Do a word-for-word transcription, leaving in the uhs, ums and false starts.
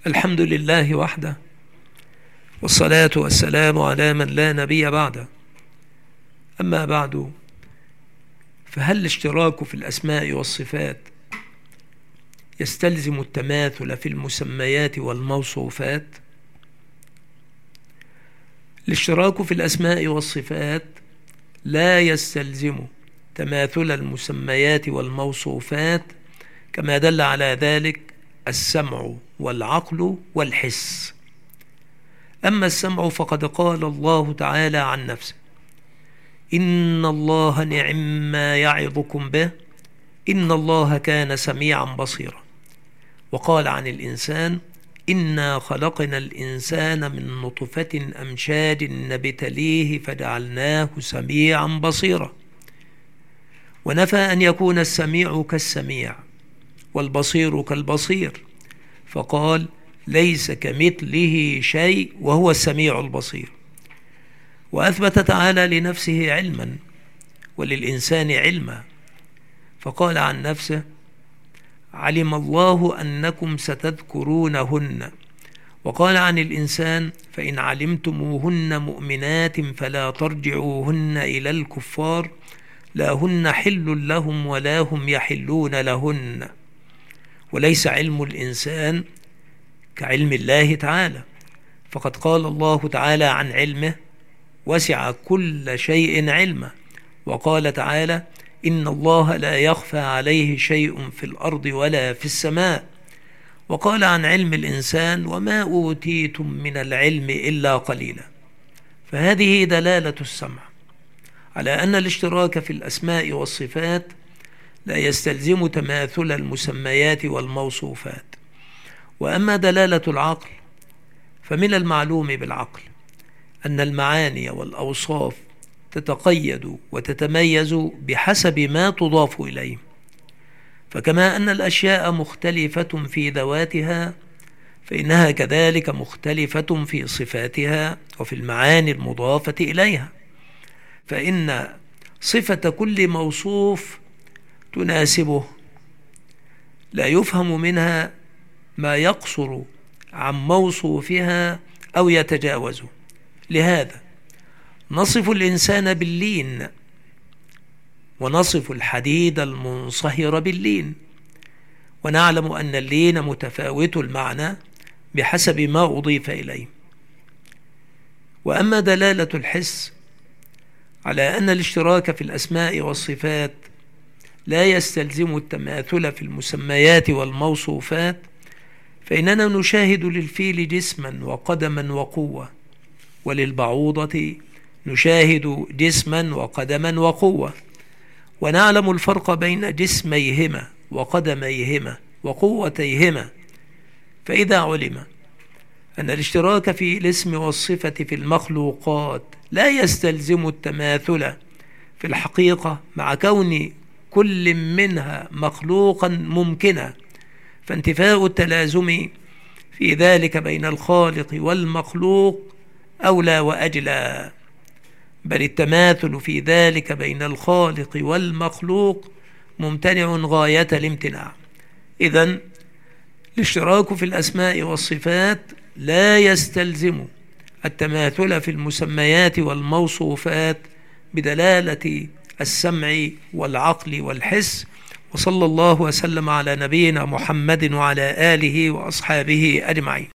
الحمد لله وحده، والصلاة والسلام على من لا نبي بعده. أما بعد، فهل الاشتراك في الأسماء والصفات يستلزم التماثل في المسميات والموصوفات؟ الاشتراك في الأسماء والصفات لا يستلزم تماثل المسميات والموصوفات، كما دل على ذلك السمع والعقل والحس. أما السمع فقد قال الله تعالى عن نفسه: إن الله نعم ما يعظكم به إن الله كان سميعا بصيرا. وقال عن الإنسان: إنا خلقنا الإنسان من نطفة أمشاج نبتليه فجعلناه سميعا بصيرا. ونفى أن يكون السميع كالسميع والبصير كالبصير، فقال: ليس كمثله شيء وهو السميع البصير. وأثبت تعالى لنفسه علما وللإنسان علما، فقال عن نفسه: علم الله أنكم ستذكرونهن. وقال عن الإنسان: فإن علمتموهن مؤمنات فلا ترجعوهن إلى الكفار، لا هن حل لهم ولا هم يحلون لهن. وليس علم الإنسان كعلم الله تعالى، فقد قال الله تعالى عن علمه: وسع كل شيء علما. وقال تعالى: إن الله لا يخفى عليه شيء في الأرض ولا في السماء. وقال عن علم الإنسان: وما أوتيتم من العلم إلا قليلا. فهذه دلالة السمع على أن الاشتراك في الأسماء والصفات لا يستلزم تماثل المسميات والموصوفات. وأما دلالة العقل، فمن المعلوم بالعقل أن المعاني والأوصاف تتقيد وتتميز بحسب ما تضاف إليه. فكما أن الأشياء مختلفة في ذواتها، فإنها كذلك مختلفة في صفاتها وفي المعاني المضافة إليها. فإن صفة كل موصوف تناسبه، لا يفهم منها ما يقصر عن موصوفها أو يتجاوزه. لهذا نصف الإنسان باللين، ونصف الحديد المنصهر باللين، ونعلم أن اللين متفاوت المعنى بحسب ما أضيف إليه. وأما دلالة الحس على أن الاشتراك في الأسماء والصفات لا يستلزم التماثل في المسميات والموصوفات، فإننا نشاهد للفيل جسما وقدما وقوة، وللبعوضة نشاهد جسما وقدما وقوة، ونعلم الفرق بين جسميهما وقدميهما وقوتيهما. فإذا علم أن الاشتراك في الاسم والصفة في المخلوقات لا يستلزم التماثل في الحقيقة، مع كون كل منها مخلوقا ممكنا، فانتفاء التلازم في ذلك بين الخالق والمخلوق أولى وأجلى، بل التماثل في ذلك بين الخالق والمخلوق ممتنع غاية الامتناع. إذن الاشتراك في الأسماء والصفات لا يستلزم التماثل في المسميات والموصوفات بدلالة السمع والعقل والحس. وصلى الله وسلم على نبينا محمد وعلى آله وأصحابه أجمعين.